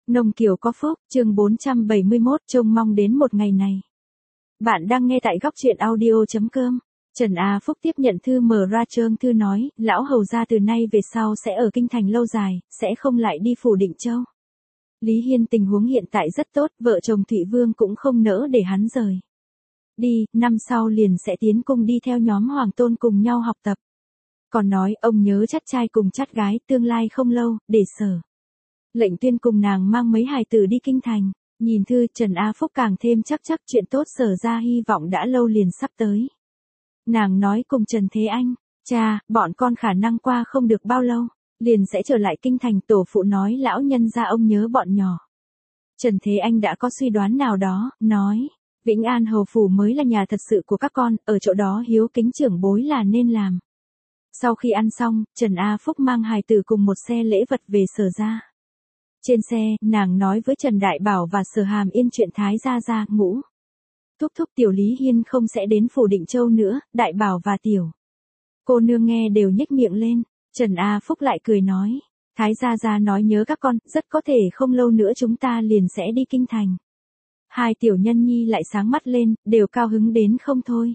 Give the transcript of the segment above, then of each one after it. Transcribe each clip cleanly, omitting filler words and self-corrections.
Nông Kiều có phúc, chương 471, trông mong đến một ngày này. Bạn đang nghe tại góc truyện audio.com. Trần A Phúc tiếp nhận thư mở ra trương thư nói, lão hầu gia từ nay về sau sẽ ở kinh thành lâu dài, sẽ không lại đi phủ Định Châu. Lý Hiên tình huống hiện tại rất tốt, vợ chồng Thụy Vương cũng không nỡ để hắn rời đi, năm sau liền sẽ tiến cung đi theo nhóm hoàng tôn cùng nhau học tập. Còn nói ông nhớ chắt trai cùng chắt gái, tương lai không lâu, để Sở Lệnh Tuyên cùng nàng mang mấy hài tử đi kinh thành. Nhìn thư, Trần A Phúc càng thêm chắc chuyện tốt Sở ra hy vọng đã lâu liền sắp tới. Nàng nói cùng Trần Thế Anh, cha, bọn con khả năng qua không được bao lâu, liền sẽ trở lại kinh thành. Tổ phụ nói lão nhân gia ông nhớ bọn nhỏ. Trần Thế Anh đã có suy đoán nào đó, nói, Vĩnh An Hầu Phủ mới là nhà thật sự của các con, ở chỗ đó hiếu kính trưởng bối là nên làm. Sau khi ăn xong, Trần A Phúc mang hài tử cùng một xe lễ vật về Sở ra. Trên xe, nàng nói với Trần Đại Bảo và Sở Hàm Yên chuyện Thái gia Ngũ thúc thúc Tiểu Lý Hiên không sẽ đến phủ Định Châu nữa. Đại Bảo và Tiểu cô nương nghe đều nhếch miệng lên. Trần A Phúc lại cười nói, Thái gia nói nhớ các con, rất có thể không lâu nữa chúng ta liền sẽ đi kinh thành. Hai tiểu nhân nhi lại sáng mắt lên, đều cao hứng đến không thôi.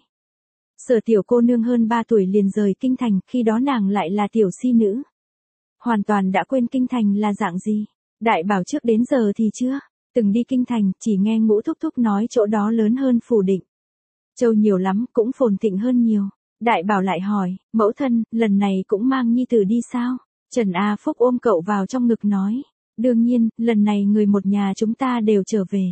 Sở tiểu cô nương hơn 3 tuổi liền rời kinh thành, khi đó nàng lại là tiểu si nữ. Hoàn toàn đã quên kinh thành là dạng gì. Đại Bảo trước đến giờ thì chưa từng đi kinh thành, chỉ nghe Ngũ thúc thúc nói chỗ đó lớn hơn phủ Định Châu nhiều lắm, cũng phồn thịnh hơn nhiều. Đại Bảo lại hỏi, mẫu thân, lần này cũng mang nhi tử đi sao? Trần A Phúc ôm cậu vào trong ngực nói, đương nhiên, lần này người một nhà chúng ta đều trở về.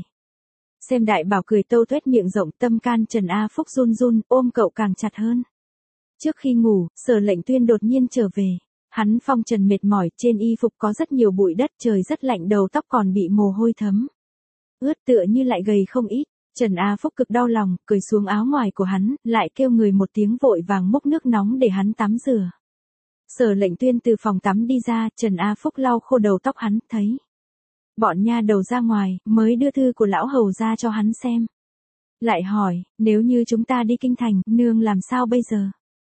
Xem Đại Bảo cười tâu tuét miệng rộng, tâm can Trần A Phúc run run, ôm cậu càng chặt hơn. Trước khi ngủ, Sở Lệnh Tuyên đột nhiên trở về. Hắn phong trần mệt mỏi, trên y phục có rất nhiều bụi đất, trời rất lạnh, đầu tóc còn bị mồ hôi thấm ướt, tựa như lại gầy không ít. Trần A Phúc cực đau lòng, cởi xuống áo ngoài của hắn, lại kêu người một tiếng vội vàng múc nước nóng để hắn tắm rửa. Sở Lệnh Tuyên từ phòng tắm đi ra, Trần A Phúc lau khô đầu tóc hắn, thấy bọn nha đầu ra ngoài, mới đưa thư của lão hầu ra cho hắn xem. Lại hỏi, nếu như chúng ta đi kinh thành, nương làm sao bây giờ?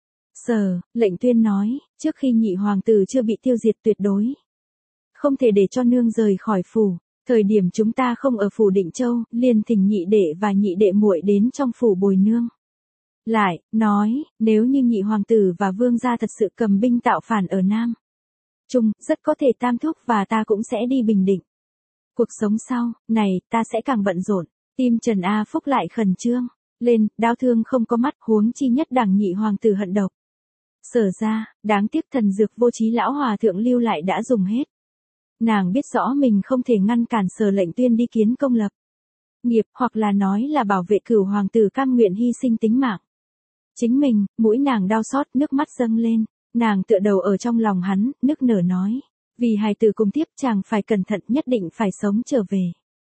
Sở Lệnh Tuyên nói, trước khi nhị hoàng tử chưa bị tiêu diệt tuyệt đối không thể để cho nương rời khỏi phủ. Thời điểm chúng ta không ở phủ Định Châu, liền thỉnh nhị đệ và nhị đệ muội đến trong phủ bồi nương. Lại, nói, nếu như nhị hoàng tử và vương gia thật sự cầm binh tạo phản ở Nam Trung, rất có thể Tam thúc và ta cũng sẽ đi Bình Định. Cuộc sống sau này, ta sẽ càng bận rộn. Tim Trần A Phúc lại khẩn trương lên, đau thương không có mắt, huống chi nhất đẳng nhị hoàng tử hận độc. Sở ra, đáng tiếc thần dược vô trí lão hòa thượng lưu lại đã dùng hết. Nàng biết rõ mình không thể ngăn cản Sở Lệnh Tuyên đi kiến công lập nghiệp, hoặc là nói là bảo vệ cửu hoàng tử cam nguyện hy sinh tính mạng chính mình. Mũi nàng đau xót, nước mắt dâng lên. Nàng tựa đầu ở trong lòng hắn, nức nở nói, vì hài tử cùng tiếp chàng phải cẩn thận, nhất định phải sống trở về.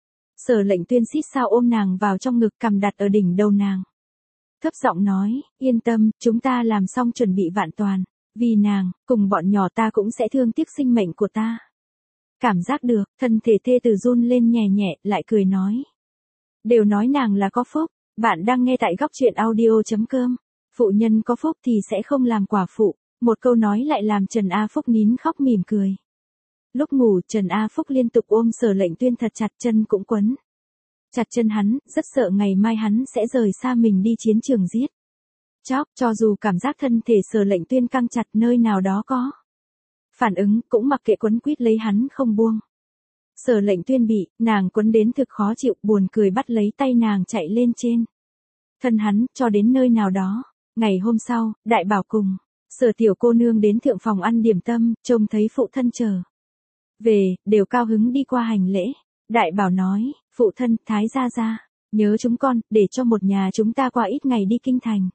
Sở Lệnh Tuyên xít sao ôm nàng vào trong ngực, cằm đặt ở đỉnh đầu nàng. Thấp giọng nói, yên tâm, chúng ta làm xong chuẩn bị vạn toàn. Vì nàng, cùng bọn nhỏ ta cũng sẽ thương tiếc sinh mệnh của ta. Cảm giác được, thân thể thê tử run lên nhẹ nhẹ, lại cười nói. Đều nói nàng là có phúc. Bạn đang nghe tại góc truyện audio.com. Phụ nhân có phúc thì sẽ không làm quả phụ. Một câu nói lại làm Trần A Phúc nín khóc mỉm cười. Lúc ngủ, Trần A Phúc liên tục ôm Sở Lệnh Tuyên thật chặt, chân cũng quấn chặt chân hắn, rất sợ ngày mai hắn sẽ rời xa mình đi chiến trường giết chóc. Cho dù cảm giác thân thể Sở Lệnh Tuyên căng chặt, nơi nào đó có phản ứng, cũng mặc kệ, quấn quýt lấy hắn không buông. Sở Lệnh Tuyên bị nàng quấn đến thực khó chịu, buồn cười bắt lấy tay nàng chạy lên trên thân hắn, cho đến nơi nào đó. Ngày hôm sau, Đại Bảo cùng Sở tiểu cô nương đến thượng phòng ăn điểm tâm, trông thấy phụ thân trở về, đều cao hứng đi qua hành lễ. Đại Bảo nói, phụ thân, Thái gia nhớ chúng con, để cho một nhà chúng ta qua ít ngày đi kinh thành.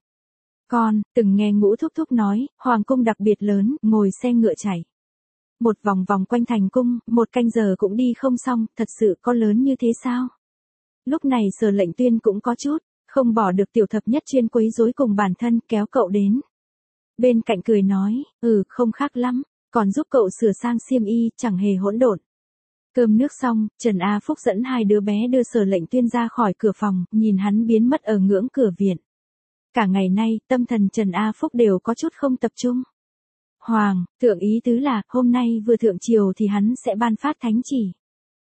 Con từng nghe Ngũ thúc thúc nói, hoàng cung đặc biệt lớn, ngồi xe ngựa chạy một vòng vòng quanh thành cung, 1 canh giờ cũng đi không xong, thật sự có lớn như thế sao? Lúc này Sở Lệnh Tuyên cũng có chút không bỏ được tiểu thập nhất chuyên quấy rối cùng bản thân, kéo cậu đến bên cạnh cười nói, không khác lắm, còn giúp cậu sửa sang xiêm y, chẳng hề hỗn độn. Cơm nước xong, Trần A Phúc dẫn hai đứa bé đưa Sở Lệnh Tuyên ra khỏi cửa phòng, nhìn hắn biến mất ở ngưỡng cửa viện. Cả ngày nay, tâm thần Trần A Phúc đều có chút không tập trung. Hoàng thượng ý tứ là, hôm nay vừa thượng triều thì hắn sẽ ban phát thánh chỉ.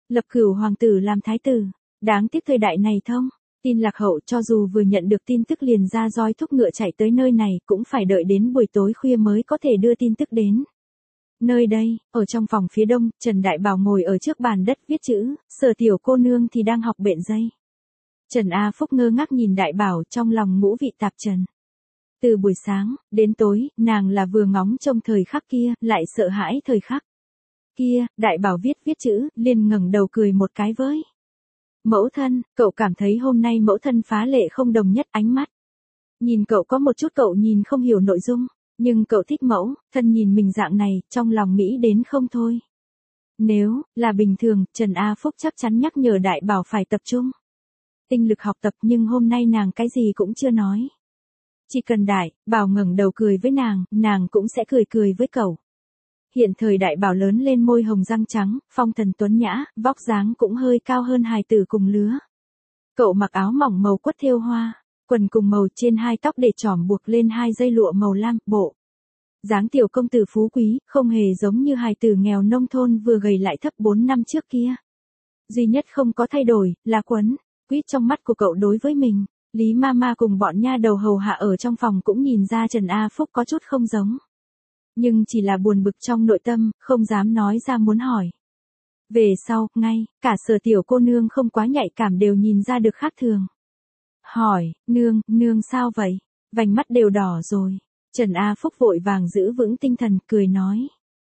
Lập Cửu hoàng tử làm thái tử, đáng tiếc thời đại này thông. Tin lạc hậu, cho dù vừa nhận được tin tức liền ra roi thúc ngựa chạy tới nơi này, cũng phải đợi đến buổi tối khuya mới có thể đưa tin tức đến. Nơi đây, ở trong phòng phía đông, Trần Đại Bảo ngồi ở trước bàn đất viết chữ, Sở tiểu cô nương thì đang học bện dây. Trần A Phúc ngơ ngác nhìn Đại Bảo, trong lòng ngũ vị tạp trần. Từ buổi sáng đến tối, nàng là vừa ngóng trông thời khắc kia, lại sợ hãi thời khắc kia. Đại Bảo viết chữ, liền ngẩng đầu cười một cái với mẫu thân. Cậu cảm thấy hôm nay mẫu thân phá lệ không đồng nhất, ánh mắt nhìn cậu có một chút cậu nhìn không hiểu nội dung, nhưng cậu thích mẫu thân nhìn mình dạng này, trong lòng nghĩ đến không thôi. Nếu là bình thường, Trần A Phúc chắc chắn nhắc nhở Đại Bảo phải tập trung tinh lực học tập, nhưng hôm nay nàng cái gì cũng chưa nói. Chỉ cần Đại Bảo ngẩng đầu cười với nàng cũng sẽ cười với cậu. Hiện thời Đại Bảo lớn lên, môi hồng răng trắng, phong thần tuấn nhã, vóc dáng cũng hơi cao hơn hài tử cùng lứa. Cậu mặc áo mỏng màu quất thêu hoa, quần cùng màu, trên hai tóc để trỏm buộc lên hai dây lụa màu lam, bộ dáng tiểu công tử phú quý, không hề giống như hài tử nghèo nông thôn vừa gầy lại thấp 4 năm trước kia. Duy nhất không có thay đổi là quấn quýt trong mắt của cậu đối với mình. Lý Mama cùng bọn nha đầu hầu hạ ở trong phòng cũng nhìn ra Trần A Phúc có chút không giống. Nhưng chỉ là buồn bực trong nội tâm, không dám nói ra muốn hỏi. Về sau, ngay cả Sở tiểu cô nương không quá nhạy cảm đều nhìn ra được khác thường. Hỏi, nương sao vậy? Vành mắt đều đỏ rồi. Trần A Phúc vội vàng giữ vững tinh thần, cười nói.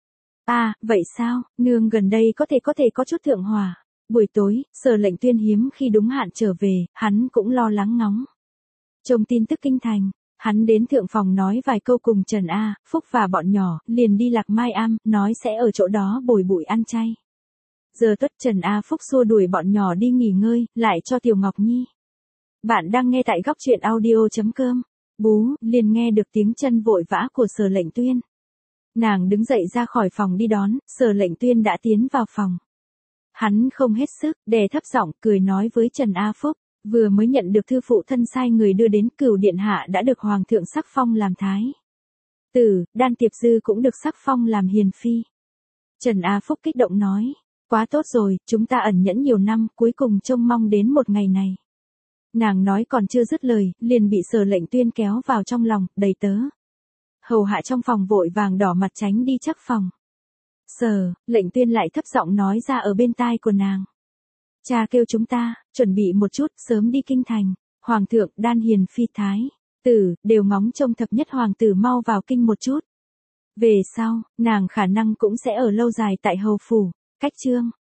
Vậy sao, nương gần đây có thể có chút thượng hòa. Buổi tối, Sở Lệnh Tuyên hiếm khi đúng hạn trở về, hắn cũng lo lắng ngóng trông tin tức kinh thành. Hắn đến thượng phòng nói vài câu cùng Trần A Phúc và bọn nhỏ, liền đi Lạc Mai Am, nói sẽ ở chỗ đó bồi bụi ăn chay. Giờ tuất, Trần A Phúc xua đuổi bọn nhỏ đi nghỉ ngơi, lại cho Tiểu Ngọc Nhi. Bạn đang nghe tại góc truyện audio.com. Bú, liền nghe được tiếng chân vội vã của Sở Lệnh Tuyên. Nàng đứng dậy ra khỏi phòng đi đón, Sở Lệnh Tuyên đã tiến vào phòng. Hắn không hết sức, đè thấp giọng, cười nói với Trần A Phúc. Vừa mới nhận được thư phụ thân sai người đưa đến, Cửu điện hạ đã được hoàng thượng sắc phong làm thái tử, Đan Tiệp Dư cũng được sắc phong làm hiền phi. Trần A Phúc kích động nói, quá tốt rồi, chúng ta ẩn nhẫn nhiều năm, cuối cùng trông mong đến một ngày này. Nàng nói còn chưa dứt lời, liền bị Sở Lệnh Tuyên kéo vào trong lòng, đầy tớ hầu hạ trong phòng vội vàng đỏ mặt tránh đi chắc phòng. Sở Lệnh Tuyên lại thấp giọng nói ra ở bên tai của nàng. Cha kêu chúng ta, chuẩn bị một chút, sớm đi kinh thành. Hoàng thượng, Đan hiền phi thái tử, đều ngóng trông thập nhất hoàng tử mau vào kinh một chút. Về sau, nàng khả năng cũng sẽ ở lâu dài tại hầu phủ. Cách chương